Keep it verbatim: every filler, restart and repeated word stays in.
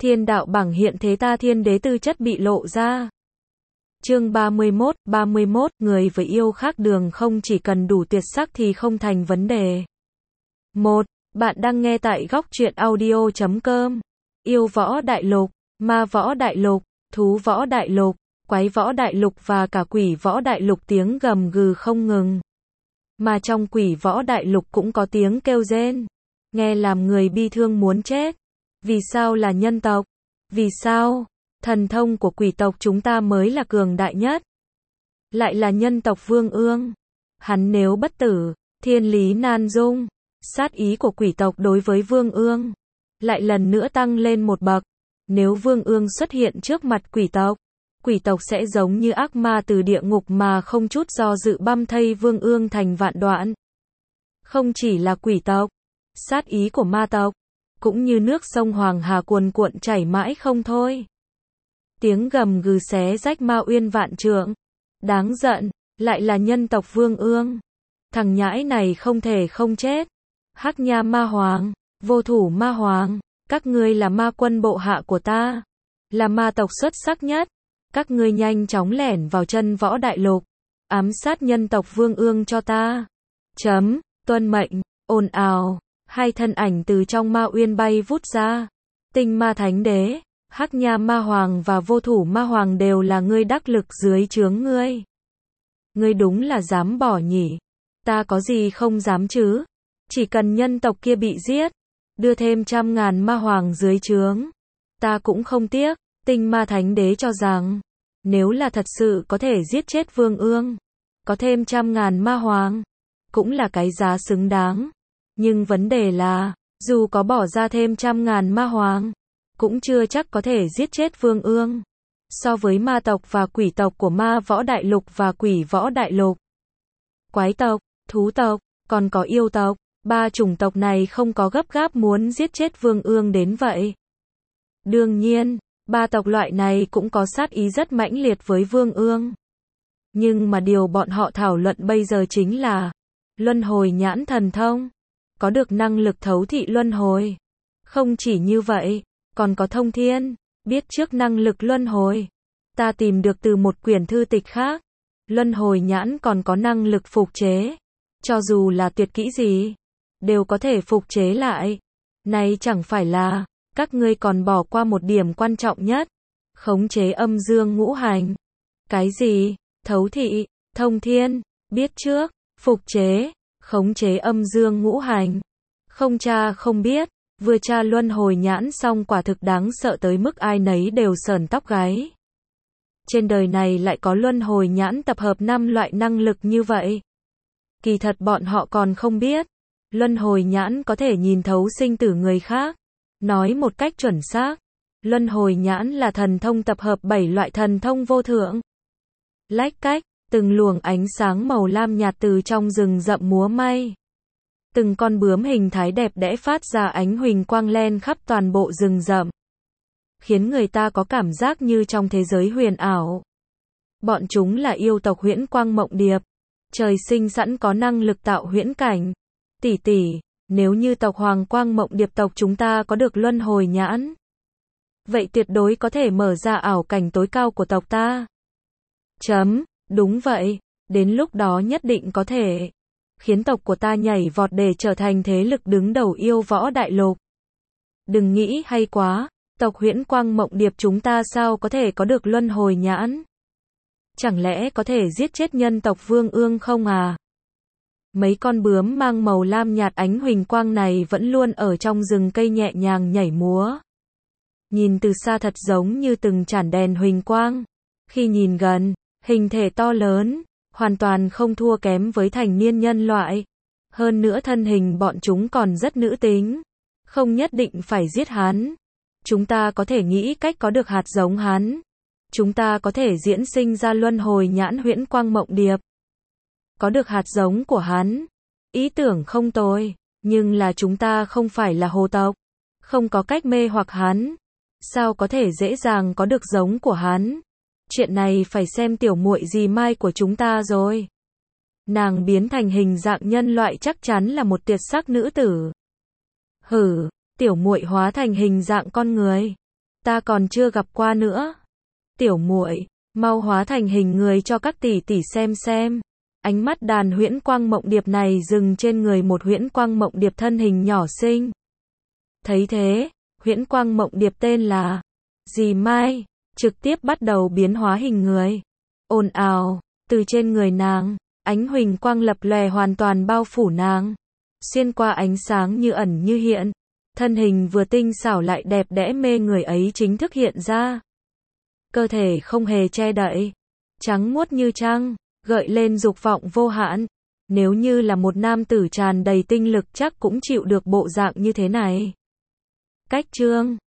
Thiên đạo bảng hiện thế ta thiên đế tư chất bị lộ ra. Chương ba mươi mốt, ba mươi mốt, người với yêu khác đường không chỉ cần đủ tuyệt sắc thì không thành vấn đề. một. Bạn đang nghe tại góc truyện audio chấm com. Yêu võ đại lục, ma võ đại lục, thú võ đại lục, quái võ đại lục và cả quỷ võ đại lục tiếng gầm gừ không ngừng. Mà trong quỷ võ đại lục cũng có tiếng kêu rên. Nghe làm người bi thương muốn chết. Vì sao là nhân tộc? Vì sao? Thần thông của quỷ tộc chúng ta mới là cường đại nhất. Lại là nhân tộc Vương Ương. Hắn nếu bất tử, thiên lý nan dung. Sát ý của quỷ tộc đối với Vương Ương lại lần nữa tăng lên một bậc. Nếu Vương Ương xuất hiện trước mặt quỷ tộc, quỷ tộc sẽ giống như ác ma từ địa ngục mà không chút do dự băm thây Vương Ương thành vạn đoạn. Không chỉ là quỷ tộc, sát ý của ma tộc cũng như nước sông Hoàng Hà cuồn cuộn chảy mãi không thôi. Tiếng gầm gừ xé rách ma uyên vạn trượng. Đáng giận, lại là nhân tộc Vương Ương. Thằng nhãi này không thể không chết. Hắc Nha Ma Hoàng, Vô Thủ Ma Hoàng, các ngươi là ma quân bộ hạ của ta, là ma tộc xuất sắc nhất. Các ngươi nhanh chóng lẻn vào chân võ đại lục, ám sát nhân tộc Vương Ương cho ta. Chấm, tuân mệnh, ồn ào. Hai thân ảnh từ trong ma uyên bay vút ra. Tinh Ma Thánh Đế, Hắc Nha Ma Hoàng và Vô Thủ Ma Hoàng đều là ngươi đắc lực dưới trướng ngươi. Ngươi đúng là dám bỏ nhỉ? Ta có gì không dám chứ? Chỉ cần nhân tộc kia bị giết, đưa thêm trăm ngàn ma hoàng dưới trướng, ta cũng không tiếc. Tinh Ma Thánh Đế cho rằng, nếu là thật sự có thể giết chết Vương Ương, có thêm trăm ngàn ma hoàng, cũng là cái giá xứng đáng. Nhưng vấn đề là, dù có bỏ ra thêm trăm ngàn ma hoàng, cũng chưa chắc có thể giết chết Vương Ương. So với ma tộc và quỷ tộc của ma võ đại lục và quỷ võ đại lục, quái tộc, thú tộc, còn có yêu tộc, ba chủng tộc này không có gấp gáp muốn giết chết Vương Ương đến vậy. Đương nhiên, ba tộc loại này cũng có sát ý rất mãnh liệt với Vương Ương. Nhưng mà điều bọn họ thảo luận bây giờ chính là luân hồi nhãn thần thông, có được năng lực thấu thị luân hồi. Không chỉ như vậy, còn có thông thiên, biết trước năng lực luân hồi. Ta tìm được từ một quyển thư tịch khác, luân hồi nhãn còn có năng lực phục chế. Cho dù là tuyệt kỹ gì, đều có thể phục chế lại. Này chẳng phải là, các ngươi còn bỏ qua một điểm quan trọng nhất. Khống chế âm dương ngũ hành. Cái gì? Thấu thị, thông thiên, biết trước, phục chế, khống chế âm dương ngũ hành. Không tra không biết, vừa tra luân hồi nhãn xong quả thực đáng sợ tới mức ai nấy đều sởn tóc gáy. Trên đời này lại có luân hồi nhãn tập hợp năm loại năng lực như vậy. Kỳ thật bọn họ còn không biết, luân hồi nhãn có thể nhìn thấu sinh tử người khác. Nói một cách chuẩn xác, luân hồi nhãn là thần thông tập hợp bảy loại thần thông vô thượng. Lách cách, từng luồng ánh sáng màu lam nhạt từ trong rừng rậm múa may. Từng con bướm hình thái đẹp đẽ phát ra ánh huỳnh quang len khắp toàn bộ rừng rậm, khiến người ta có cảm giác như trong thế giới huyền ảo. Bọn chúng là yêu tộc Huyễn Quang Mộng Điệp, trời sinh sẵn có năng lực tạo huyễn cảnh. Tỷ tỷ, nếu như tộc Hoàng Quang Mộng Điệp tộc chúng ta có được luân hồi nhãn, vậy tuyệt đối có thể mở ra ảo cảnh tối cao của tộc ta. Chấm, đúng vậy, đến lúc đó nhất định có thể khiến tộc của ta nhảy vọt để trở thành thế lực đứng đầu yêu võ đại lục. Đừng nghĩ hay quá, tộc Huyễn Quang Mộng Điệp chúng ta sao có thể có được luân hồi nhãn? Chẳng lẽ có thể giết chết nhân tộc Vương Ương không à? Mấy con bướm mang màu lam nhạt ánh huỳnh quang này vẫn luôn ở trong rừng cây nhẹ nhàng nhảy múa. Nhìn từ xa thật giống như từng chản đèn huỳnh quang. Khi nhìn gần, hình thể to lớn, hoàn toàn không thua kém với thành niên nhân loại. Hơn nữa thân hình bọn chúng còn rất nữ tính. Không nhất định phải giết hắn. Chúng ta có thể nghĩ cách có được hạt giống hắn. Chúng ta có thể diễn sinh ra luân hồi nhãn Huyễn Quang Mộng Điệp. Có được hạt giống của hắn. Ý tưởng không tồi, nhưng là chúng ta không phải là hồ tộc. Không có cách mê hoặc hắn. Sao có thể dễ dàng có được giống của hắn? Chuyện này phải xem tiểu muội dì Mai của chúng ta rồi. Nàng biến thành hình dạng nhân loại chắc chắn là một tuyệt sắc nữ tử. Hử, tiểu muội hóa thành hình dạng con người. Ta còn chưa gặp qua nữa. Tiểu muội, mau hóa thành hình người cho các tỷ tỷ xem xem. Ánh mắt đàn huyễn quang mộng điệp này dừng trên người một huyễn quang mộng điệp thân hình nhỏ xinh. Thấy thế, huyễn quang mộng điệp tên là Dì Mai, trực tiếp bắt đầu biến hóa hình người. Ồn ào, từ trên người nàng, ánh huỳnh quang lập lòe hoàn toàn bao phủ nàng. Xuyên qua ánh sáng như ẩn như hiện, thân hình vừa tinh xảo lại đẹp đẽ mê người ấy chính thức hiện ra. Cơ thể không hề che đậy, trắng muốt như trăng, gợi lên dục vọng vô hạn. Nếu như là một nam tử tràn đầy tinh lực chắc cũng chịu được bộ dạng như thế này. Cách chương